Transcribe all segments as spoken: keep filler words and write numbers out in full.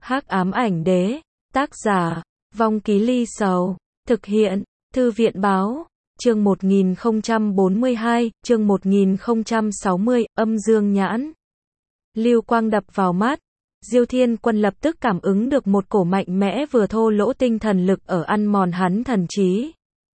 Hắc ám ảnh đế, tác giả, Vong Ký Ly Sầu, thực hiện, Thư viện báo, chương một nghìn không trăm bốn mươi hai, chương một nghìn không trăm sáu mươi, âm dương nhãn. Lưu quang đập vào mắt, Diêu Thiên Quân lập tức cảm ứng được một cổ mạnh mẽ vừa thô lỗ tinh thần lực ở ăn mòn hắn thần trí.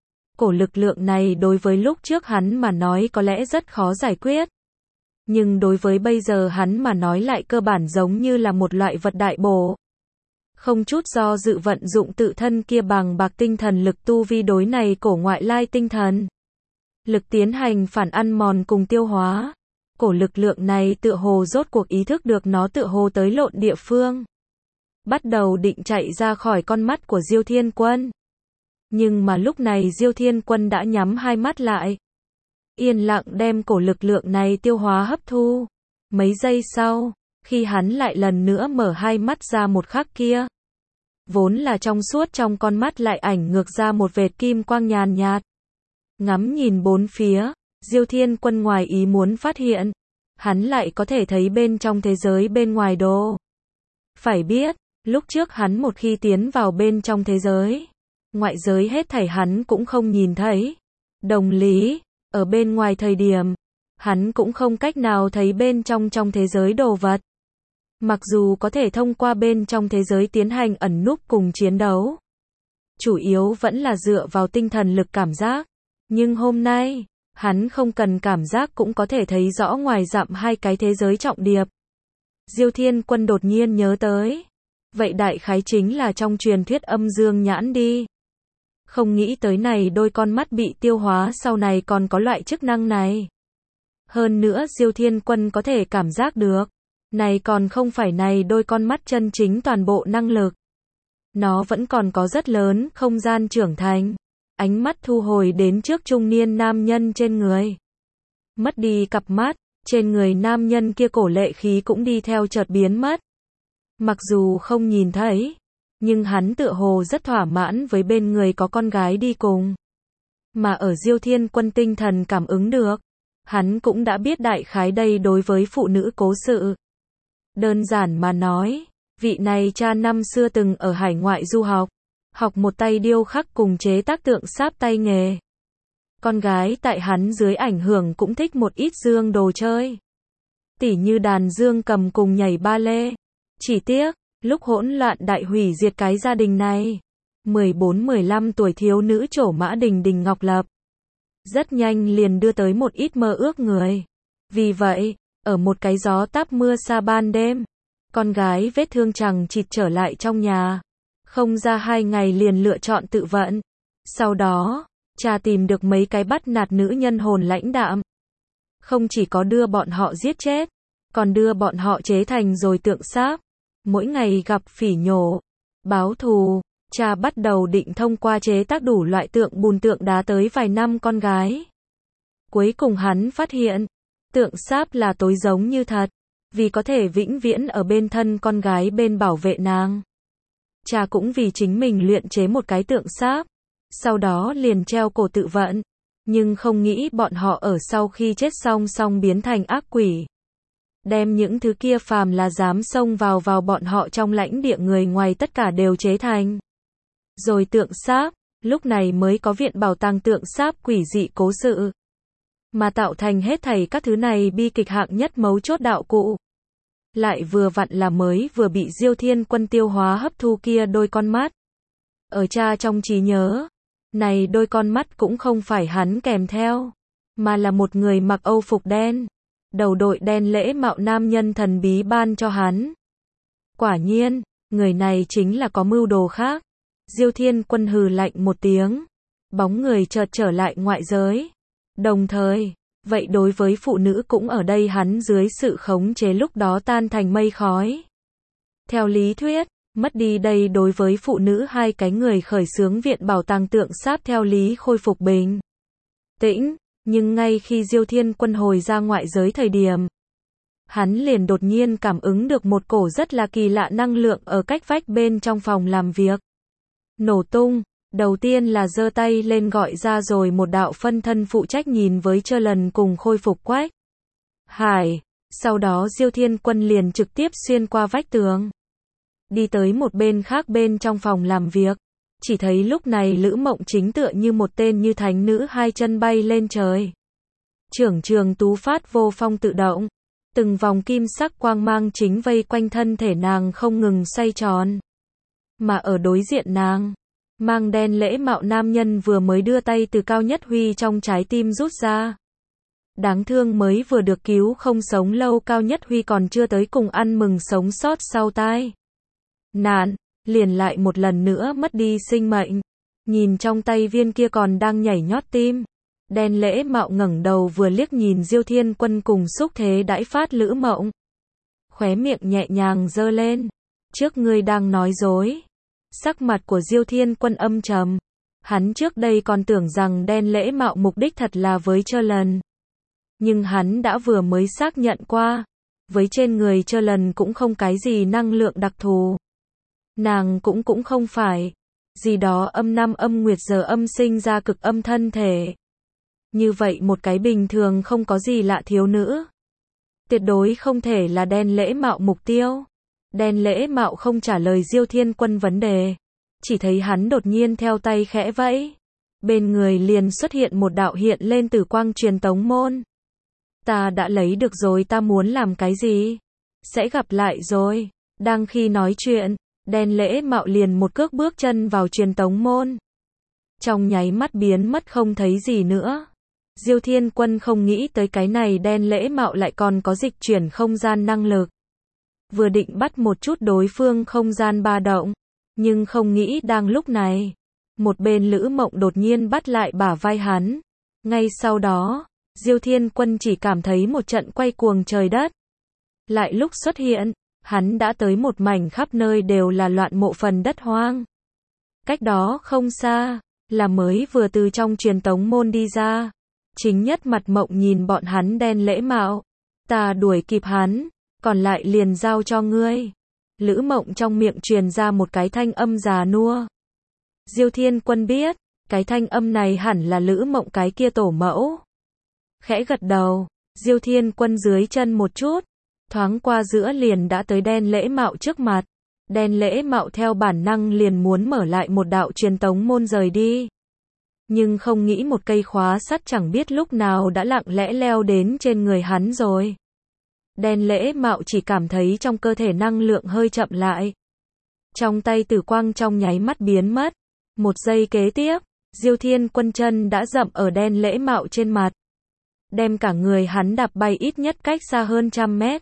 Cổ lực lượng này đối với lúc trước hắn mà nói có lẽ rất khó giải quyết. Nhưng đối với bây giờ hắn mà nói lại cơ bản giống như là một loại vật đại bổ. Không chút do dự vận dụng tự thân kia bằng bạc tinh thần lực tu vi đối này cổ ngoại lai tinh thần. Lực tiến hành phản ăn mòn cùng tiêu hóa. Cổ lực lượng này tựa hồ rốt cuộc ý thức được nó tựa hồ tới lộn địa phương. Bắt đầu định chạy ra khỏi con mắt của Diêu Thiên Quân. Nhưng mà lúc này Diêu Thiên Quân đã nhắm hai mắt lại. Yên lặng đem cổ lực lượng này tiêu hóa hấp thu. Mấy giây sau, khi hắn lại lần nữa mở hai mắt ra một khắc kia. Vốn là trong suốt trong con mắt lại ảnh ngược ra một vệt kim quang nhàn nhạt. Ngắm nhìn bốn phía, Diêu Thiên Quân ngoài ý muốn phát hiện. Hắn lại có thể thấy bên trong thế giới bên ngoài đồ. Phải biết, lúc trước hắn một khi tiến vào bên trong thế giới, ngoại giới hết thảy hắn cũng không nhìn thấy. Đồng lý, ở bên ngoài thời điểm, hắn cũng không cách nào thấy bên trong trong thế giới đồ vật. Mặc dù có thể thông qua bên trong thế giới tiến hành ẩn núp cùng chiến đấu. Chủ yếu vẫn là dựa vào tinh thần lực cảm giác. Nhưng hôm nay, hắn không cần cảm giác cũng có thể thấy rõ ngoài dặm hai cái thế giới trọng điệp. Diêu Thiên Quân đột nhiên nhớ tới. Vậy đại khái chính là trong truyền thuyết âm dương nhãn đi. Không nghĩ tới này đôi con mắt bị tiêu hóa sau này còn có loại chức năng này. Hơn nữa Diêu Thiên Quân có thể cảm giác được. Này còn không phải này đôi con mắt chân chính toàn bộ năng lực. Nó vẫn còn có rất lớn không gian trưởng thành. Ánh mắt thu hồi đến trước trung niên nam nhân trên người. Mất đi cặp mắt, trên người nam nhân kia cổ lệ khí cũng đi theo chợt biến mất. Mặc dù không nhìn thấy, nhưng hắn tựa hồ rất thỏa mãn với bên người có con gái đi cùng. Mà ở Diêu Thiên Quân tinh thần cảm ứng được, hắn cũng đã biết đại khái đây đối với phụ nữ cố sự. Đơn giản mà nói, vị này cha năm xưa từng ở hải ngoại du học, học một tay điêu khắc cùng chế tác tượng sáp tay nghề. Con gái tại hắn dưới ảnh hưởng cũng thích một ít dương đồ chơi. Tỉ như đàn dương cầm cùng nhảy ba lê. Chỉ tiếc, lúc hỗn loạn đại hủy diệt cái gia đình này. mười bốn mười lăm tuổi thiếu nữ trổ mã Đình Đình Ngọc Lập. Rất nhanh liền đưa tới một ít mơ ước người. Vì vậy, ở một cái gió táp mưa xa ban đêm, con gái vết thương chằng chịt trở lại trong nhà. Không ra hai ngày liền lựa chọn tự vận. Sau đó, cha tìm được mấy cái bắt nạt nữ nhân hồn lãnh đạm. Không chỉ có đưa bọn họ giết chết, còn đưa bọn họ chế thành rồi tượng sáp. Mỗi ngày gặp phỉ nhổ, báo thù, cha bắt đầu định thông qua chế tác đủ loại tượng bùn tượng đá tới vài năm con gái. Cuối cùng hắn phát hiện, tượng sáp là tối giống như thật, vì có thể vĩnh viễn ở bên thân con gái bên bảo vệ nàng. Cha cũng vì chính mình luyện chế một cái tượng sáp, sau đó liền treo cổ tự vận, nhưng không nghĩ bọn họ ở sau khi chết xong xong biến thành ác quỷ. Đem những thứ kia phàm là dám xông vào vào bọn họ trong lãnh địa người ngoài tất cả đều chế thành. Rồi tượng sáp, lúc này mới có viện bảo tàng tượng sáp quỷ dị cố sự. Mà tạo thành hết thảy các thứ này bi kịch hạng nhất mấu chốt đạo cụ. Lại vừa vặn là mới vừa bị Diêu Thiên Quân tiêu hóa hấp thu kia đôi con mắt. Ở cha trong trí nhớ, này đôi con mắt cũng không phải hắn kèm theo, mà là một người mặc âu phục đen, đầu đội đen lễ mạo nam nhân thần bí ban cho hắn. Quả nhiên, người này chính là có mưu đồ khác. Diêu Thiên Quân hừ lạnh một tiếng, bóng người chợt trở lại ngoại giới. Đồng thời, vậy đối với phụ nữ cũng ở đây hắn dưới sự khống chế lúc đó tan thành mây khói. Theo lý thuyết, mất đi đây đối với phụ nữ hai cái người khởi xướng viện bảo tàng tượng sáp theo lý khôi phục bình tĩnh, nhưng ngay khi Diêu Thiên Quân hồi ra ngoại giới thời điểm, hắn liền đột nhiên cảm ứng được một cổ rất là kỳ lạ năng lượng ở cách vách bên trong phòng làm việc. Nổ tung. Đầu tiên là giơ tay lên gọi ra rồi một đạo phân thân phụ trách nhìn với Chơ Lần cùng khôi phục Quách Hải. Sau đó Diêu Thiên Quân liền trực tiếp xuyên qua vách tường. đi tới một bên khác bên trong phòng làm việc. Chỉ thấy lúc này Lữ Mộng chính tựa như một tên như thánh nữ hai chân bay lên trời. Trưởng trường tú phát vô phong tự động. Từng vòng kim sắc quang mang chính vây quanh thân thể nàng không ngừng xoay tròn. Mà ở đối diện nàng, mang đen lễ mạo nam nhân vừa mới đưa tay từ Cao Nhất Huy trong trái tim rút ra. Đáng thương mới vừa được cứu không sống lâu Cao Nhất Huy còn chưa tới cùng ăn mừng sống sót sau tai nạn, liền lại một lần nữa mất đi sinh mệnh. Nhìn trong tay viên kia còn đang nhảy nhót tim, đen lễ mạo ngẩng đầu vừa liếc nhìn Diêu Thiên Quân cùng xúc thế đãi phát Lữ Mộng. Khóe miệng nhẹ nhàng giơ lên. Trước ngươi đang nói dối. Sắc mặt của Diêu Thiên Quân âm trầm. Hắn trước đây còn tưởng rằng đen lễ mạo mục đích thật là với Chơ Lần. Nhưng hắn đã vừa mới xác nhận qua. Với trên người Chơ Lần cũng không cái gì năng lượng đặc thù. Nàng cũng cũng không phải. Gì đó âm năm âm nguyệt giờ âm sinh ra cực âm thân thể. Như vậy một cái bình thường không có gì lạ thiếu nữ. Tuyệt đối không thể là đen lễ mạo mục tiêu. Đen lễ mạo không trả lời Diêu Thiên Quân vấn đề. Chỉ thấy hắn đột nhiên theo tay khẽ vẫy. Bên người liền xuất hiện một đạo hiện lên tử quang truyền tống môn. Ta đã lấy được rồi, ta muốn làm cái gì? Sẽ gặp lại rồi. Đang khi nói chuyện, đen lễ mạo liền một cước bước chân vào truyền tống môn. Trong nháy mắt biến mất không thấy gì nữa. Diêu Thiên Quân không nghĩ tới cái này đen lễ mạo lại còn có dịch chuyển không gian năng lực. Vừa định bắt một chút đối phương không gian ba động, nhưng không nghĩ đang lúc này, một bên Lữ Mộng đột nhiên bắt lại bả vai hắn. Ngay sau đó, Diêu Thiên Quân chỉ cảm thấy một trận quay cuồng trời đất. Lại lúc xuất hiện, hắn đã tới một mảnh khắp nơi đều là loạn mộ phần đất hoang. Cách đó không xa, là mới vừa từ trong truyền tống môn đi ra. Chính Nhất Mặt Mộng nhìn bọn hắn đen lễ mạo. Ta đuổi kịp hắn, còn lại liền giao cho ngươi. Lữ Mộng trong miệng truyền ra một cái thanh âm già nua. Diêu Thiên Quân biết, cái thanh âm này hẳn là Lữ Mộng cái kia tổ mẫu. Khẽ gật đầu, Diêu Thiên Quân dưới chân một chút, thoáng qua giữa liền đã tới đen lễ mạo trước mặt. Đen lễ mạo theo bản năng liền muốn mở lại một đạo truyền tống môn rời đi. Nhưng không nghĩ một cây khóa sắt chẳng biết lúc nào đã lặng lẽ leo đến trên người hắn rồi. Đen lễ mạo chỉ cảm thấy trong cơ thể năng lượng hơi chậm lại. Trong tay tử quang trong nháy mắt biến mất. Một giây kế tiếp, Diêu Thiên Quân chân đã dậm ở đen lễ mạo trên mặt. Đem cả người hắn đạp bay ít nhất cách xa hơn trăm mét.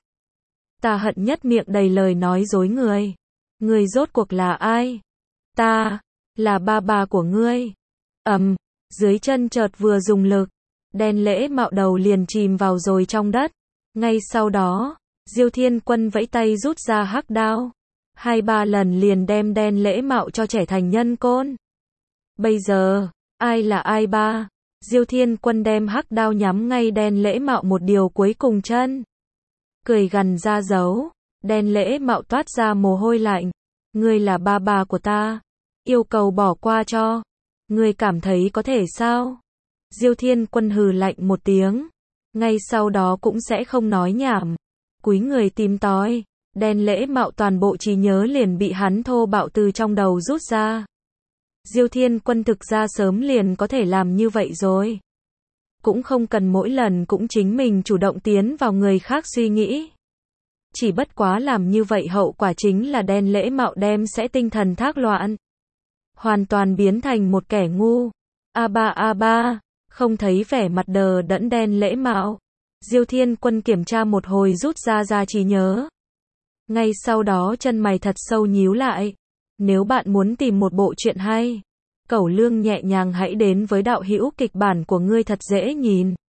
Ta hận nhất miệng đầy lời nói dối người. Người rốt cuộc là ai? Ta, là ba bà của ngươi. Ầm, um, dưới chân chợt vừa dùng lực, đen lễ mạo đầu liền chìm vào rồi trong đất. Ngay sau đó, Diêu Thiên Quân vẫy tay rút ra hắc đao. Hai ba lần liền đem đen lễ mạo cho trẻ thành nhân côn. Bây giờ, ai là ai ba? Diêu Thiên Quân đem hắc đao nhắm ngay đen lễ mạo một điều cuối cùng chân. Cười gằn ra dấu, đen lễ mạo toát ra mồ hôi lạnh. Ngươi là ba bà của ta. Yêu cầu bỏ qua cho. Ngươi cảm thấy có thể sao? Diêu Thiên Quân hừ lạnh một tiếng. Ngay sau đó cũng sẽ không nói nhảm. Cúi người tìm tòi. Đen lễ mạo toàn bộ trí nhớ liền bị hắn thô bạo từ trong đầu rút ra. Diêu Thiên Quân thực ra sớm liền có thể làm như vậy rồi. Cũng không cần mỗi lần cũng chính mình chủ động tiến vào người khác suy nghĩ. Chỉ bất quá làm như vậy hậu quả chính là đen lễ mạo đem sẽ tinh thần thác loạn. Hoàn toàn biến thành một kẻ ngu. A ba a ba, không thấy vẻ mặt đờ đẫn đen lễ mạo. Diêu Thiên Quân kiểm tra một hồi rút ra ra trí nhớ. Ngay sau đó chân mày thật sâu nhíu lại. Nếu bạn muốn tìm một bộ truyện hay, Cẩu Lương nhẹ nhàng hãy đến với đạo hữu kịch bản của ngươi thật dễ nhìn.